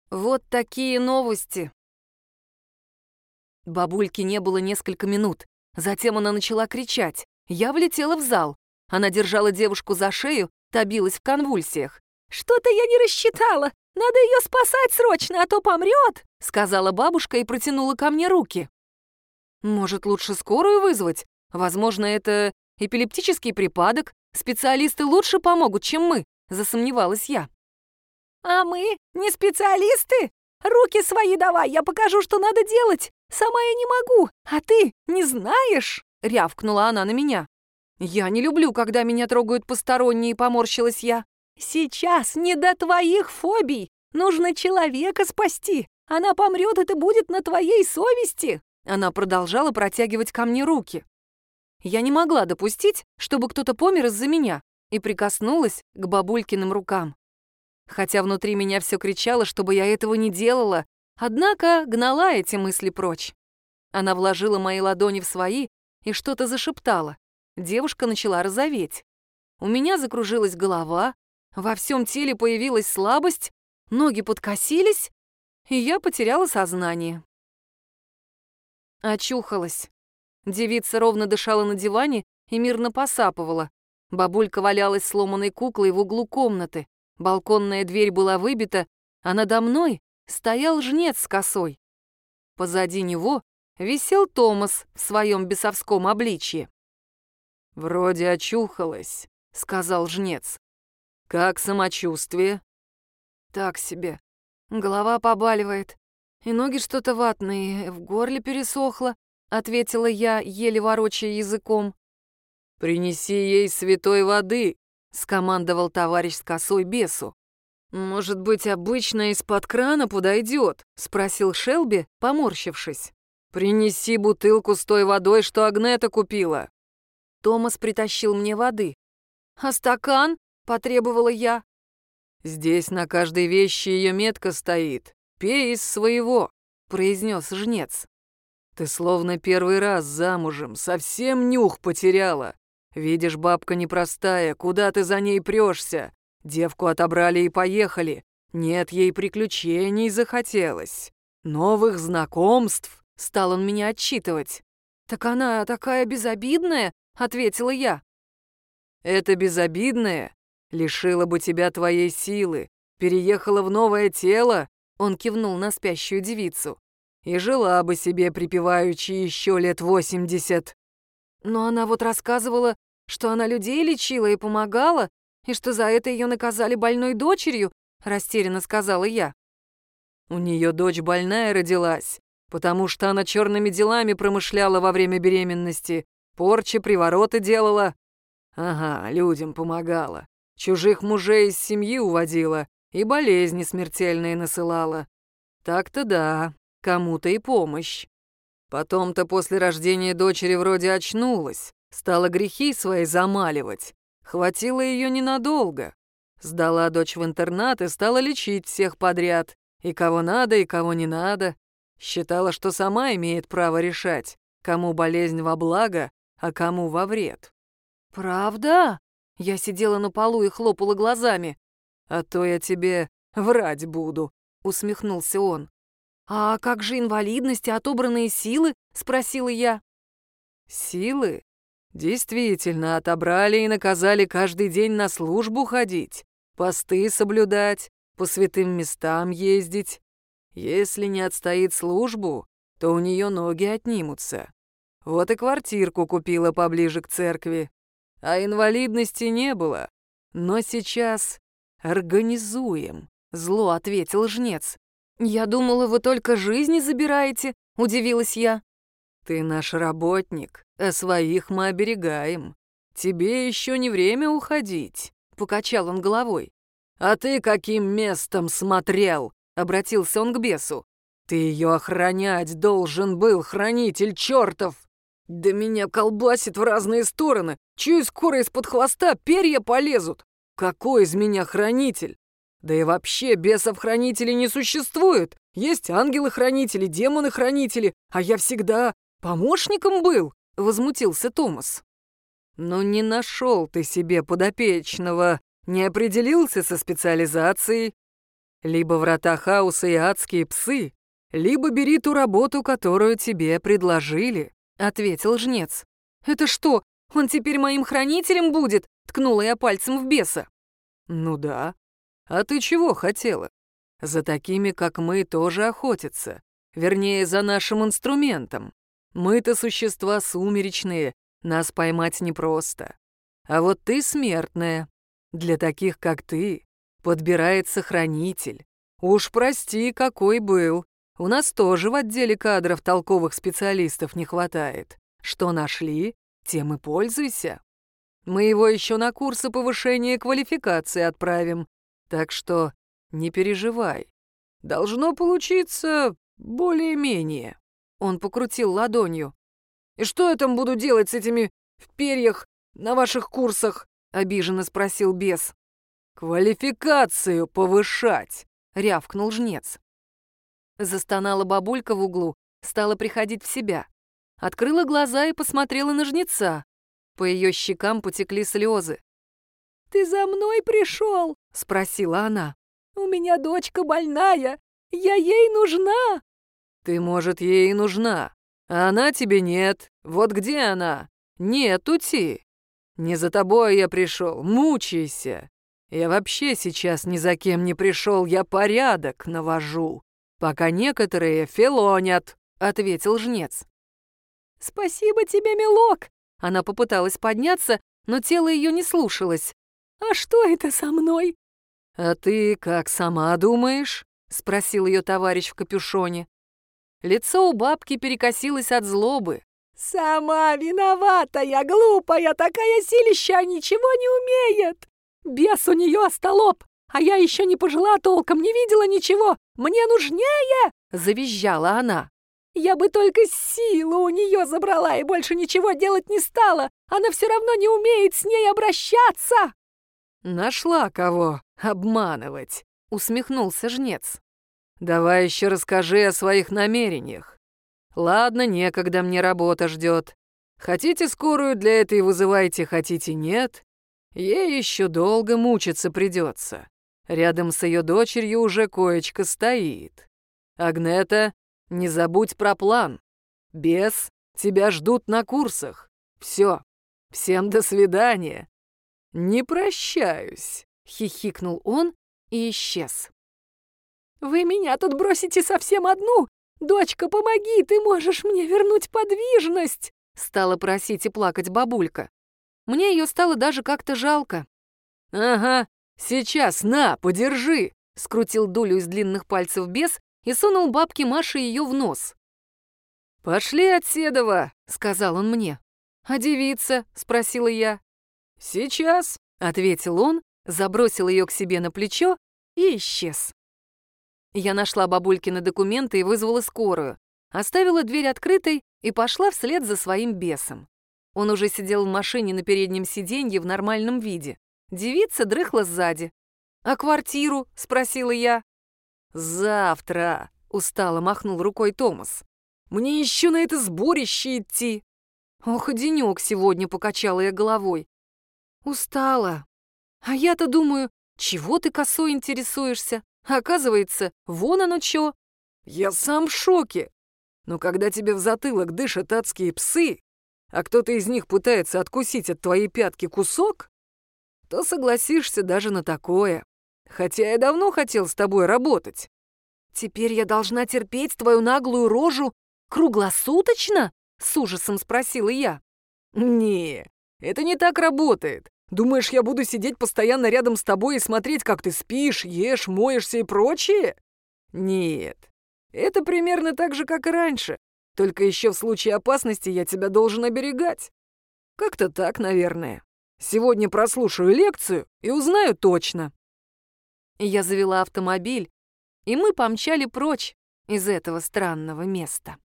Вот такие новости. Бабульки не было несколько минут. Затем она начала кричать. Я влетела в зал. Она держала девушку за шею, та билась в конвульсиях. «Что-то я не рассчитала! Надо ее спасать срочно, а то помрет!» — сказала бабушка и протянула ко мне руки. «Может, лучше скорую вызвать? Возможно, это эпилептический припадок. Специалисты лучше помогут, чем мы», — засомневалась я. «А мы не специалисты? Руки свои давай, я покажу, что надо делать. Сама я не могу, а ты не знаешь?» — рявкнула она на меня. «Я не люблю, когда меня трогают посторонние», — поморщилась я. «Сейчас не до твоих фобий. Нужно человека спасти. Она помрет, это будет на твоей совести». Она продолжала протягивать ко мне руки. Я не могла допустить, чтобы кто-то помер из-за меня, и прикоснулась к бабулькиным рукам. Хотя внутри меня все кричало, чтобы я этого не делала, однако гнала эти мысли прочь. Она вложила мои ладони в свои и что-то зашептала. Девушка начала розоветь. У меня закружилась голова, во всем теле появилась слабость, ноги подкосились, и я потеряла сознание. Очухалась. Девица ровно дышала на диване и мирно посапывала. Бабулька валялась сломанной куклой в углу комнаты. Балконная дверь была выбита, а надо мной стоял жнец с косой. Позади него висел Томас в своем бесовском обличье. «Вроде очухалась», — сказал жнец. «Как самочувствие?» «Так себе. Голова побаливает, и ноги что-то ватные, в горле пересохло», — ответила я, еле ворочая языком. «Принеси ей святой воды», — скомандовал товарищ с косой бесу. «Может быть, обычная из-под крана подойдет?» — спросил Шелби, поморщившись. «Принеси бутылку с той водой, что Агнета купила». Томас притащил мне воды. «А стакан?» — потребовала я. «Здесь на каждой вещи ее метка стоит. Пей из своего», — произнес жнец. «Ты словно первый раз замужем, совсем нюх потеряла. Видишь, бабка непростая, куда ты за ней прешься? Девку отобрали и поехали. Нет, ей приключений захотелось. Новых знакомств», — стал он меня отчитывать. «Так она такая безобидная», — ответила я. «Это безобидное лишило бы тебя твоей силы, переехала в новое тело», — он кивнул на спящую девицу, «и жила бы себе припеваючи еще лет 80. Но она вот рассказывала, что она людей лечила и помогала, и что за это ее наказали больной дочерью, растерянно сказала я. У нее дочь больная родилась, потому что она черными делами промышляла во время беременности, порчи, привороты делала. Ага, людям помогала, чужих мужей из семьи уводила и болезни смертельные насылала. Так-то да, кому-то и помощь. Потом-то после рождения дочери вроде очнулась, стала грехи свои замаливать. Хватило ее ненадолго. Сдала дочь в интернат и стала лечить всех подряд. И кого надо, и кого не надо. Считала, что сама имеет право решать, кому болезнь во благо, а кому во вред. «Правда?» Я сидела на полу и хлопала глазами. «А то я тебе врать буду», — усмехнулся он. «А как же инвалидность и отобранные силы?» — спросила я. «Силы? Действительно, отобрали и наказали каждый день на службу ходить, посты соблюдать, по святым местам ездить. Если не отстоит службу, то у нее ноги отнимутся. Вот и квартирку купила поближе к церкви. А инвалидности не было. Но сейчас организуем», — зло ответил жнец. «Я думала, вы только жизни забираете», — удивилась я. «Ты наш работник, а своих мы оберегаем. Тебе еще не время уходить», — покачал он головой. «А ты каким местом смотрел?» — обратился он к бесу. «Ты ее охранять должен был, хранитель чертов!» «Да меня колбасит в разные стороны. Чую, скоро из-под хвоста перья полезут. Какой из меня хранитель? Да и вообще бесов-хранителей не существует. Есть ангелы-хранители, демоны-хранители, а я всегда помощником был», — возмутился Томас. «Ну не нашел ты себе подопечного, не определился со специализацией. Либо врата хаоса и адские псы, либо бери ту работу, которую тебе предложили», — ответил жнец. «Это что, он теперь моим хранителем будет?» — ткнула я пальцем в беса. «Ну да. А ты чего хотела? За такими, как мы, тоже охотятся. Вернее, за нашим инструментом. Мы-то существа сумеречные, нас поймать непросто. А вот ты смертная. Для таких, как ты, подбирается хранитель. Уж прости, какой был. У нас тоже в отделе кадров толковых специалистов не хватает. Что нашли, тем и пользуйся. Мы его еще на курсы повышения квалификации отправим. Так что не переживай. Должно получиться более-менее». Он покрутил ладонью. «И что я там буду делать с этими в перьях на ваших курсах?» — обиженно спросил бес. «Квалификацию повышать!» — рявкнул жнец. Застонала бабулька в углу, стала приходить в себя. Открыла глаза и посмотрела на жнеца. По ее щекам потекли слезы. «Ты за мной пришел?» — спросила она. «У меня дочка больная, я ей нужна!» «Ты, может, ей и нужна, а она тебе нет. Вот где она? Нет, ути. Не за тобой я пришел, мучайся. Я вообще сейчас ни за кем не пришел, я порядок навожу, пока некоторые филонят», — ответил жнец. «Спасибо тебе, милок!» Она попыталась подняться, но тело ее не слушалось. «А что это со мной?» «А ты как сама думаешь?» — спросил ее товарищ в капюшоне. Лицо у бабки перекосилось от злобы. «Сама виноватая, глупая, такая силища ничего не умеет! Бес у нее остолоп, а я еще не пожила толком, не видела ничего, мне нужнее!» — завизжала она. «Я бы только силу у нее забрала и больше ничего делать не стала, она все равно не умеет с ней обращаться!» «Нашла кого обманывать», — усмехнулся жнец. «Давай еще расскажи о своих намерениях. Ладно, некогда, мне работа ждет. Хотите скорую для этой вызывайте, хотите нет. Ей еще долго мучиться придется. Рядом с ее дочерью уже коечка стоит. Агнета, не забудь про план. Бес, тебя ждут на курсах. Все, всем до свидания. Не прощаюсь», — хихикнул он и исчез. «Вы меня тут бросите совсем одну? Дочка, помоги, ты можешь мне вернуть подвижность!» Стала просить и плакать бабулька. Мне ее стало даже как-то жалко. «Ага, сейчас, на, подержи!» — скрутил дулю из длинных пальцев бес и сунул бабке Маше ее в нос. «Пошли от Седова», — сказал он мне. «А девица?» — спросила я. «Сейчас», — ответил он, забросил ее к себе на плечо и исчез. Я нашла бабулькины документы и вызвала скорую. Оставила дверь открытой и пошла вслед за своим бесом. Он уже сидел в машине на переднем сиденье в нормальном виде. Девица дрыхла сзади. «А квартиру?» — спросила я. «Завтра», — устало махнул рукой Томас. «Мне еще на это сборище идти». «Ох, денек сегодня», — покачала я головой. «Устала. А я-то думаю, чего ты косой интересуешься? Оказывается, вон оно чё». «Я сам в шоке. Но когда тебе в затылок дышат адские псы, а кто-то из них пытается откусить от твоей пятки кусок, то согласишься даже на такое. Хотя я давно хотел с тобой работать». «Теперь я должна терпеть твою наглую рожу круглосуточно?» — с ужасом спросила я. «Не, это не так работает. Думаешь, я буду сидеть постоянно рядом с тобой и смотреть, как ты спишь, ешь, моешься и прочее? Нет, это примерно так же, как и раньше. Только еще в случае опасности я тебя должен оберегать. Как-то так, наверное. Сегодня прослушаю лекцию и узнаю точно». Я завела автомобиль, и мы помчали прочь из этого странного места.